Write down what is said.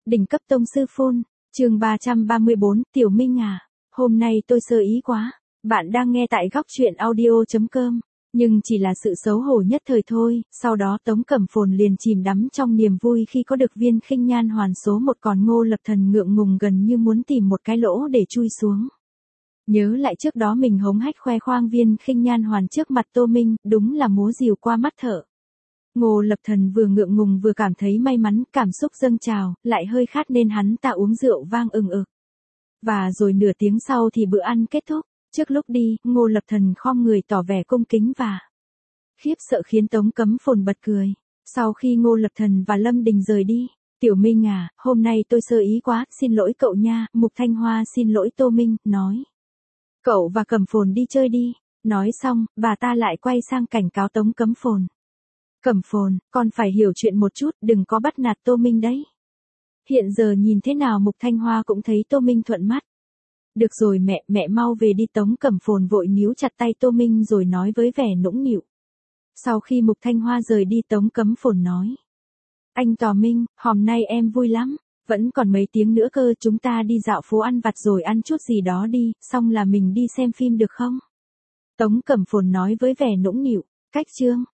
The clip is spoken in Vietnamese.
Đỉnh cấp tông sư phôn, chương 334, Tiểu Minh à, hôm nay tôi sơ ý quá. Bạn đang nghe tại góc truyện audio.com, nhưng chỉ là sự xấu hổ nhất thời thôi, sau đó Tống Cẩm Phồn liền chìm đắm trong niềm vui khi có được viên khinh nhan hoàn số một, còn Ngô Lập Thần ngượng ngùng gần như muốn tìm một cái lỗ để chui xuống. Nhớ lại trước đó mình hống hách khoe khoang viên khinh nhan hoàn trước mặt Tô Minh, đúng là múa rìu qua mắt thợ. Ngô Lập Thần vừa ngượng ngùng vừa cảm thấy may mắn, cảm xúc dâng trào, lại hơi khát nên hắn ta uống rượu vang ừng ực. Và rồi nửa tiếng sau thì bữa ăn kết thúc, trước lúc đi, Ngô Lập Thần khom người tỏ vẻ cung kính và khiếp sợ khiến Tống Cẩm Phồn bật cười. Sau khi Ngô Lập Thần và Lâm Đình rời đi, Tiểu Minh à, hôm nay tôi sơ ý quá, xin lỗi cậu nha, Mục Thanh Hoa xin lỗi Tô Minh, nói. Cậu và Cẩm Phồn đi chơi đi. Nói xong, bà ta lại quay sang cảnh cáo Tống Cẩm Phồn. Cẩm Phồn, con phải hiểu chuyện một chút, đừng có bắt nạt Tô Minh đấy. Hiện giờ nhìn thế nào Mục Thanh Hoa cũng thấy Tô Minh thuận mắt. Được rồi mẹ mau về đi. Tống Cẩm Phồn vội níu chặt tay Tô Minh rồi nói với vẻ nũng nịu. Sau khi Mục Thanh Hoa rời đi, Tống Cẩm Phồn nói. Anh Tò Minh, hôm nay em vui lắm, vẫn còn mấy tiếng nữa cơ, chúng ta đi dạo phố ăn vặt rồi ăn chút gì đó đi, xong là mình đi xem phim được không? Tống Cẩm Phồn nói với vẻ nũng nịu. Cách chương.